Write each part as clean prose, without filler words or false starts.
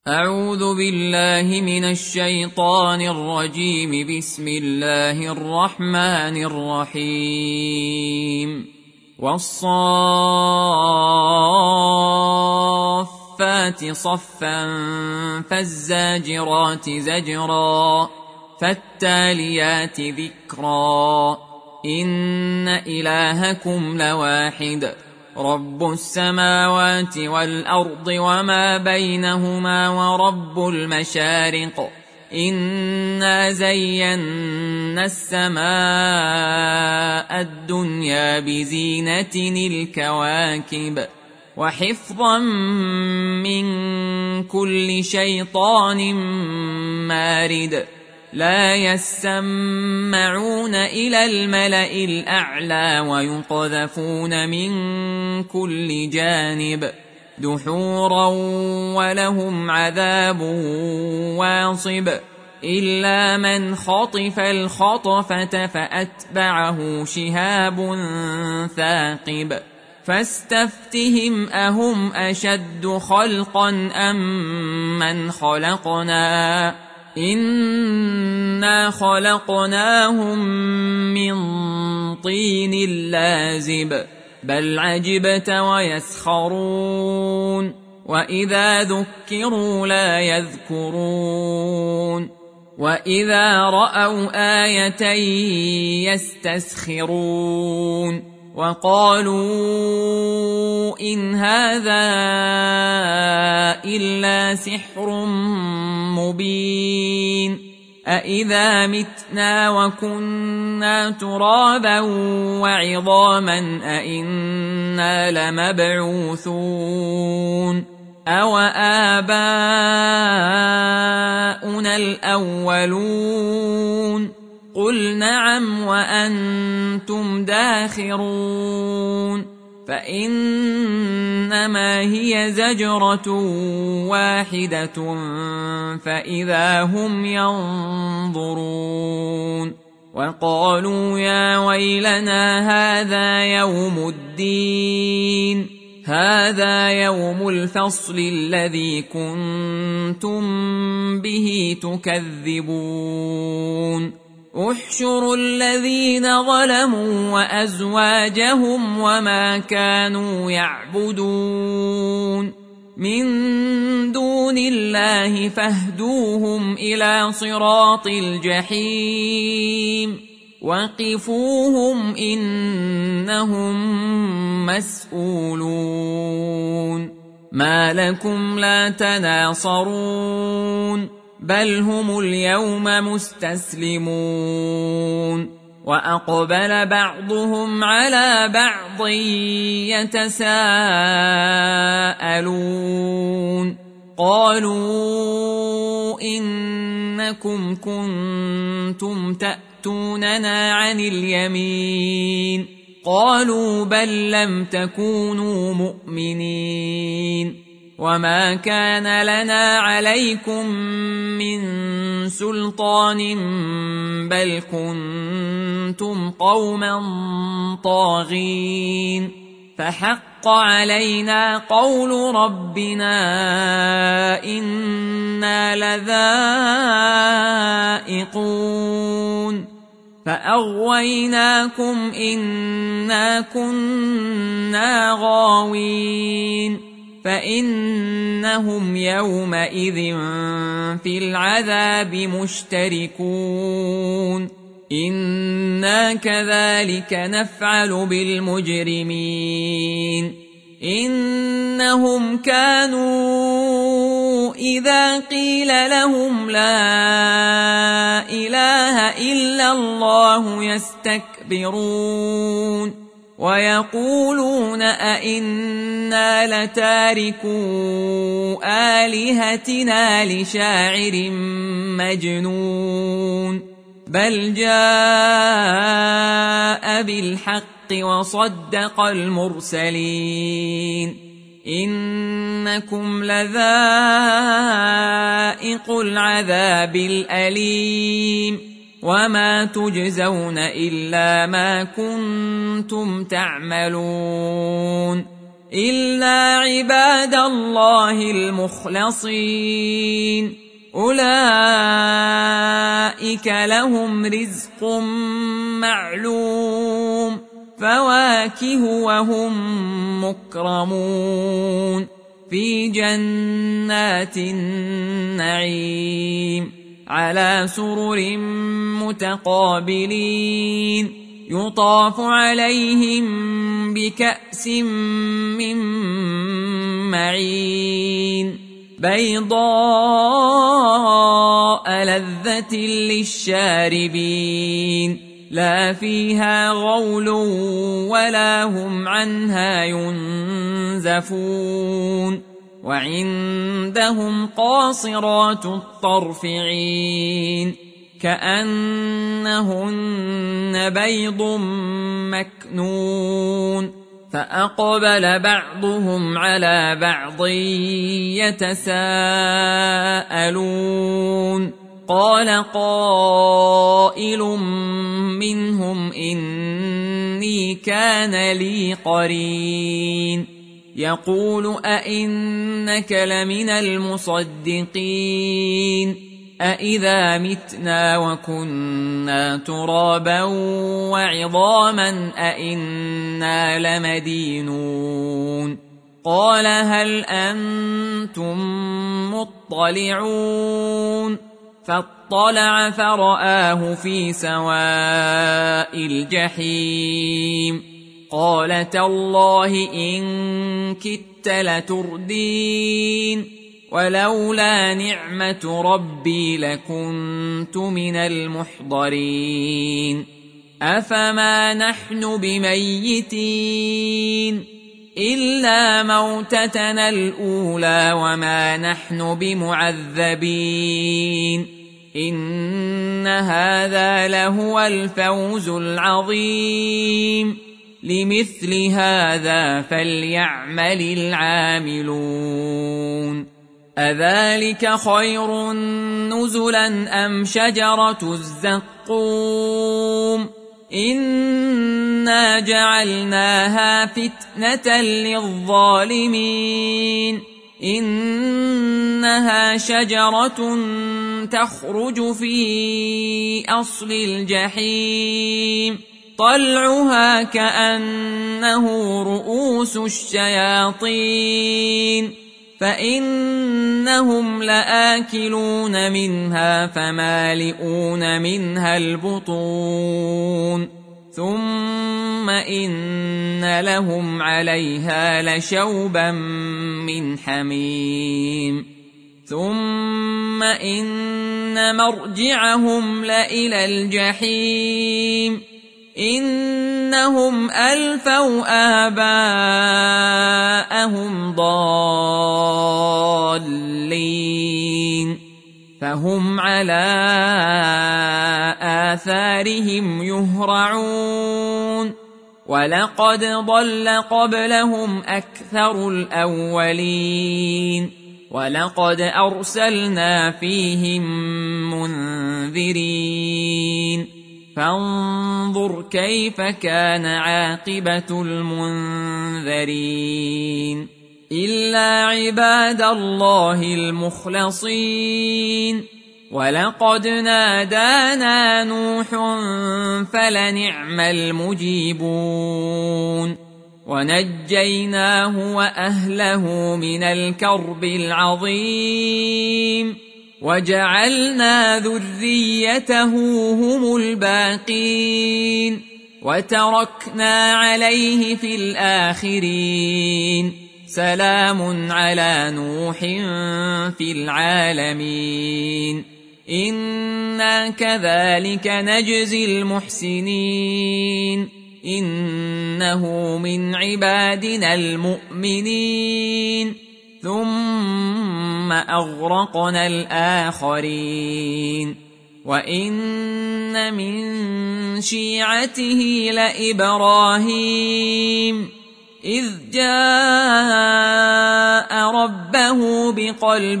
أعوذ بالله من الشيطان الرجيم. بسم الله الرحمن الرحيم. والصافات صفا فالزاجرات زجرا فالتاليات ذكرا إن إلهكم لواحد رب السماوات والأرض وما بينهما ورب المشارق إنا زينا السماء الدنيا بزينة الكواكب وحفظا من كل شيطان مارد لا يسمعون إلى الملأ الأعلى ويقذفون من كل جانب دحورا ولهم عذاب واصب إلا من خطف الخطفة فأتبعه شهاب ثاقب فاستفتهم أهم أشد خلقا أم من خلقنا إنا خلقناهم من طين لازب بل عجبت ويسخرون وإذا ذكروا لا يذكرون وإذا رأوا آية يستسخرون وقالوا إن هذا إلا سحر مبين أإذا متنا وكنا ترابا وعظاما أإنا لمبعوثون أو آباؤنا الأولون قل نعم وأنتم داخرون فإنما هي زجرة واحدة فإذا هم ينظرون وقالوا يا ويلنا هذا يوم الفصل الذي كنتم به تكذبون احشروا الذين ظلموا وأزواجهم وما كانوا يعبدون من دون الله فاهدوهم إلى صراط الجحيم وقفوهم إنهم مسؤولون ما لكم لا تناصرون بل هم اليوم مستسلمون وأقبل بعضهم على بعض يتساءلون قالوا إنكم كنتم تأتوننا عن اليمين قالوا بل لم تكونوا مؤمنين وما كان لنا عليكم من سلطان بل كنتم قوما طاغين فحق علينا قول ربنا إنا لذائقون فأغويناكم إنا كنا غاوين فإنهم يومئذ في العذاب مشتركون إنا كذلك نفعل بالمجرمين إنهم كانوا إذا قيل لهم لا إله إلا الله يستكبرون ويقولون أئنا لتاركو آلهتنا لشاعر مجنون بل جاء بالحق وصدق المرسلين إنكم لذائق العذاب الأليم وما تجزون إلا ما كنتم تعملون إلا عباد الله المخلصين أولئك لهم رزق معلوم فواكه وهم مكرمون في جنات النعيم على سرر متقابلين يطاف عليهم بكأس من معين بيضاء لذة للشاربين لا فيها غول ولا هم عنها ينزفون وعندهم قاصرات الطرف عين كأنهن بيض مكنون فأقبل بعضهم على بعض يتساءلون قال قائل منهم إني كان لي قرين يقول أئنك لمن المصدقين أإذا متنا وكنا ترابا وعظاما أإنا لمدينون قال هل أنتم مطلعون فاطلع فرآه في سواء الجحيم قال تالله إن كدت لتردين ولولا نعمة ربي لكنت من المحضرين أفما نحن بميتين إلا موتتنا الأولى وما نحن بمعذبين إن هذا لهو الفوز العظيم لمثل هذا فليعمل العاملون أذلك خير نزلا أم شجرة الزقوم إنا جعلناها فتنة للظالمين إنها شجرة تخرج في أصل الجحيم طلعها كأنه رؤوس الشياطين فإنهم لآكلون منها فمالئون منها البطون ثم إن لهم عليها لشوبا من حميم ثم إن مرجعهم لإلى الجحيم إنهم ألفوا آباءهم ضالين فهم على آثارهم يهرعون ولقد ضل قبلهم أكثر الأولين ولقد أرسلنا فيهم منذرين فانظر كيف كان عاقبة المنذرين إلا عباد الله المخلصين ولقد نادانا نوح فلنعم المجيبون ونجيناه وأهله من الكرب العظيم وجعلنا ذريته هم الباقين وتركنا عليه في الآخرين سلام على نوح في العالمين إنا كذلك نجزي المحسنين إنه من عبادنا المؤمنين ثم أغرقنا الآخرين وإن من شيعته لإبراهيم إذ جاء ربه بقلب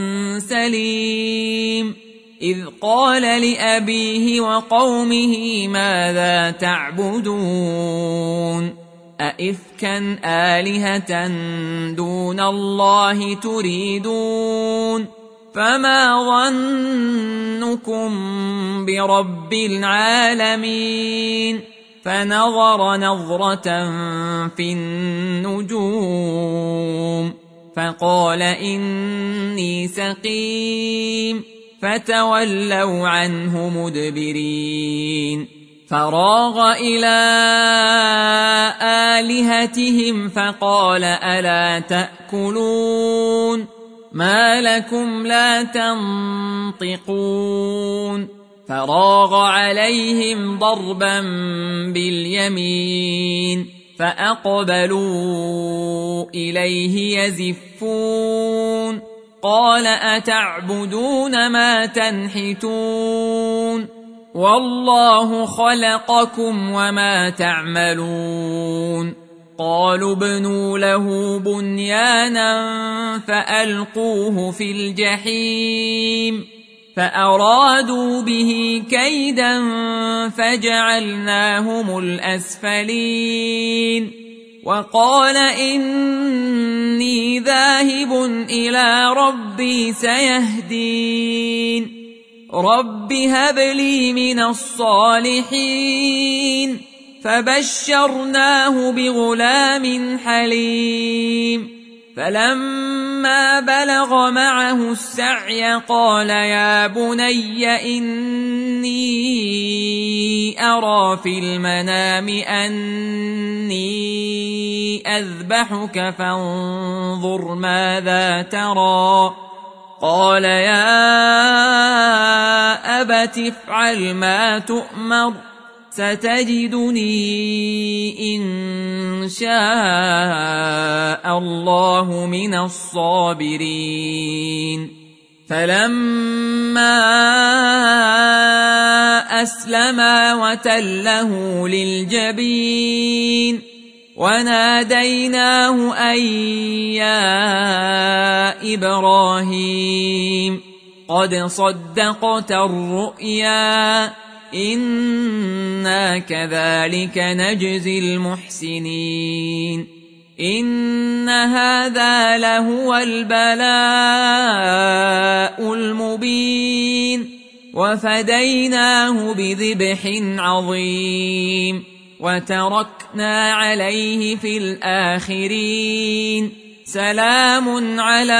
سليم إذ قال لأبيه وقومه ماذا تعبدون أئفكا آلهة دون الله تريدون فما ظنكم برب العالمين فنظر نظرة في النجوم فقال إني سقيم فتولوا عنه مدبرين فراغ إلى آلهتهم فقال ألا تأكلون ما لكم لا تنطقون فراغ عليهم ضربا باليمين فأقبلوا إليه يزفون قال أتعبدون ما تنحتون والله خلقكم وما تعملون قالوا ابنوا له بنيانا فألقوه في الجحيم فأرادوا به كيدا فجعلناهم الأسفلين وقال إني ذاهب إلى ربي سيهدين رب هب لي من الصالحين فبشرناه بغلام حليم فلما بلغ معه السعي قال يا بني إني أرى في المنام أني أذبحك فانظر ماذا ترى قال يا أبت افعل ما تؤمر ستجدني إن شاء الله من الصابرين فلما أسلما وتله للجبين وناديناه أن يا إبراهيم قد صدقت الرؤيا إنا كذلك نجزي المحسنين إن هذا لهو البلاء المبين وفديناه بذبح عظيم وتركنا عليه في الآخرين سلام على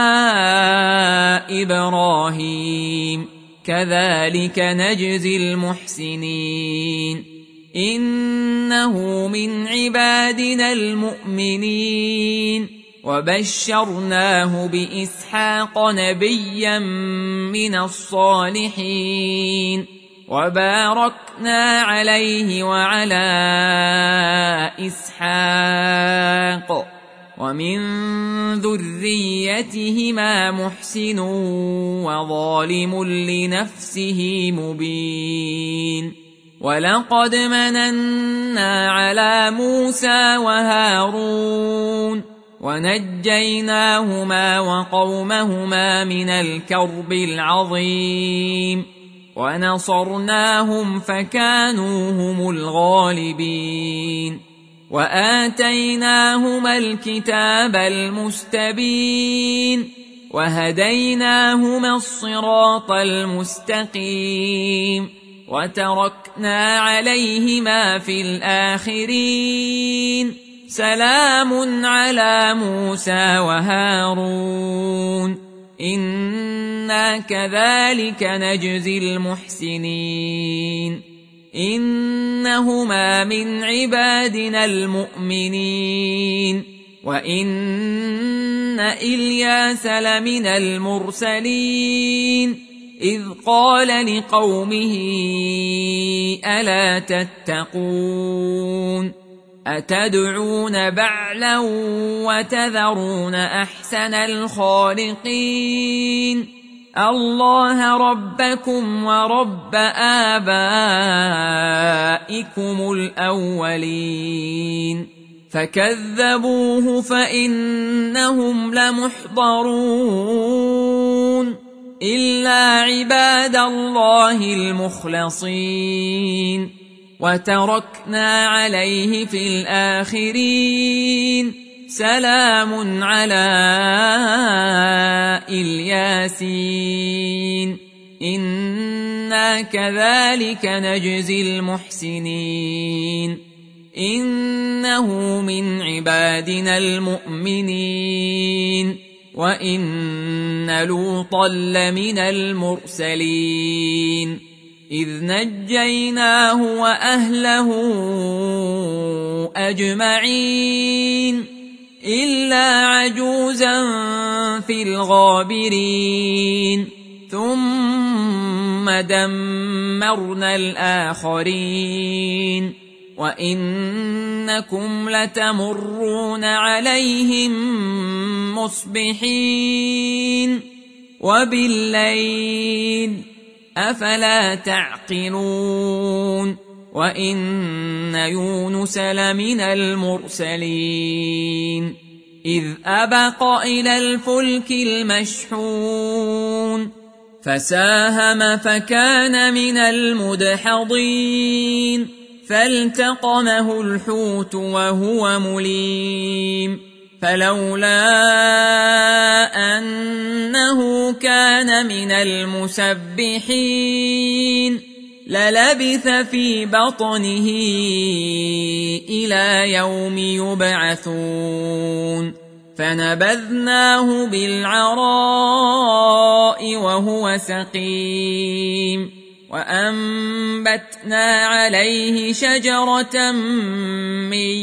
إبراهيم كذلك نجزي المحسنين إنه من عبادنا المؤمنين وبشرناه بإسحاق نبيا من الصالحين وباركنا عليه وعلى إسحاق ومن ذريتهما محسن وظالم لنفسه مبين ولقد مننا على موسى وهارون ونجيناهما وقومهما من الكرب العظيم ونصرناهم فكانوا هم الغالبين وآتيناهما الكتاب المستبين وهديناهما الصراط المستقيم وتركنا عليهما في الآخرين سلام على موسى وهارون إنا كذلك نجزي المحسنين إنهما من عبادنا المؤمنين وإن إلياس لمن المرسلين إذ قال لقومه ألا تتقون أتدعون بعلا وتذرون أحسن الخالقين الله ربكم ورب آبائكم الأولين فكذبوه فإنهم لمحضرون إلا عباد الله المخلصين وتركنا عليه في الآخرين سلام على الياسين إنا كذلك نجزي المحسنين إنه من عبادنا المؤمنين وإن لوطا لمن المرسلين إذ نجيناه وأهله أجمعين إلا عجوزا في الغابرين ثم دمرنا الآخرين وإنكم لتمرون عليهم مصبحين وبالليل أفلا تعقلون وإن يونس لمن المرسلين إذ أبق إلى الفلك المشحون فساهم فكان من المدحضين فالتقمه الحوت وهو مليم فلولا أنه كان من المسبحين للبث في بطنه إلى يوم يبعثون فنبذناه بالعراء وهو سقيم وأنبتنا عليه شجرة من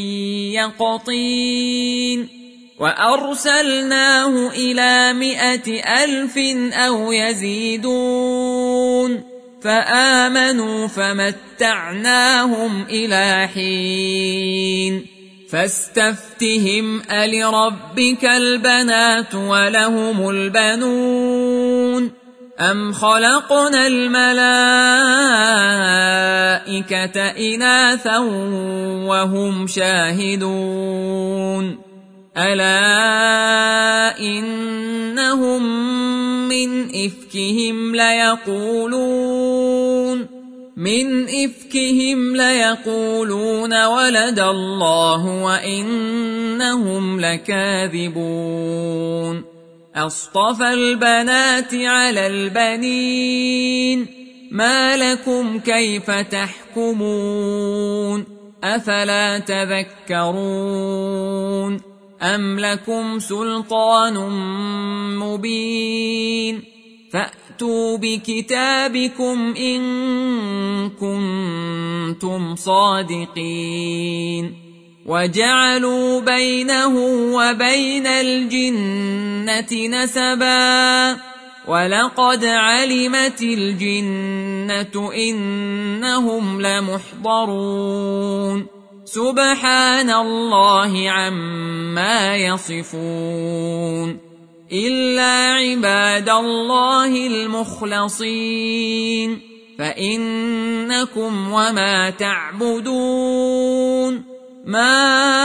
يقطين وأرسلناه إلى 100,000 أو يزيدون فآمنوا فمتعناهم إلى حين فاستفتهم ألربك البنات ولهم البنون أم خلقنا الملائكة إناثا وهم شاهدون ألا إنهم من إفكهم ليقولون ولد الله وإنهم لكاذبون أصطفى البنات على البنين ما لكم كيف تحكمون أفلا تذكرون أم لكم سلطان مبين فأتوا بكتابكم إن كنتم صادقين وجعلوا بينه وبين الجنة نسبا ولقد علمت الجنة إنهم لمحضرون سبحان الله عما يصفون إلا عباد الله المخلصين فإنكم وما تعبدون ما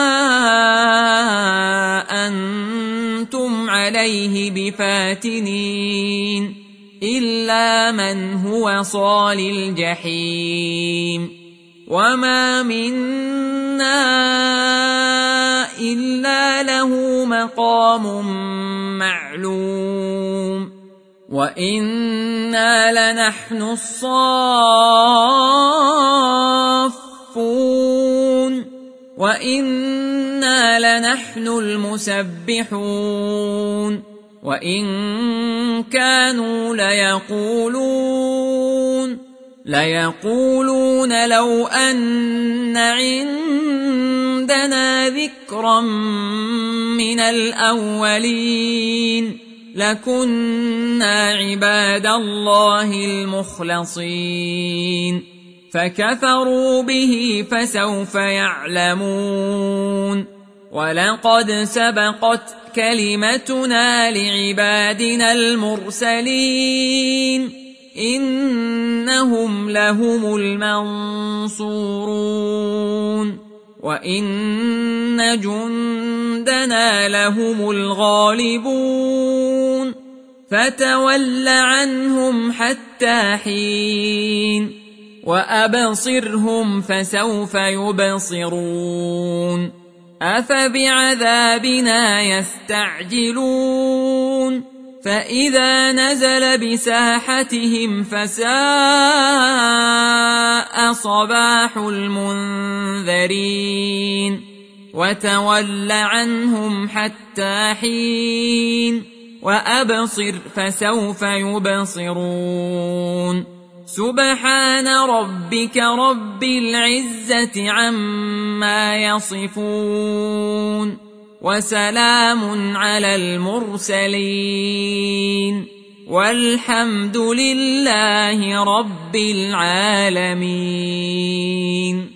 أنتم عليه بفاتنين إلا من هو صال الجحيم وما منا إلا له مقام معلوم وإنا لنحن الصافون وإنا لنحن المسبحون وإن كانوا ليقولون لو أن عندنا ذكرا من الأولين لكنا عباد الله المخلصين فكفروا به فسوف يعلمون ولقد سبقت كلمتنا لعبادنا المرسلين إنهم لهم المنصورون وإن جندنا لهم الغالبون فتول عنهم حتى حين وأبصرهم فسوف يبصرون أفبعذابنا يستعجلون فإذا نزل بساحتهم فساء صباح المنذرين وتول عنهم حتى حين وأبصر فسوف يبصرون سبحان ربك رب العزة عما يصفون وسلام على المرسلين والحمد لله رب العالمين.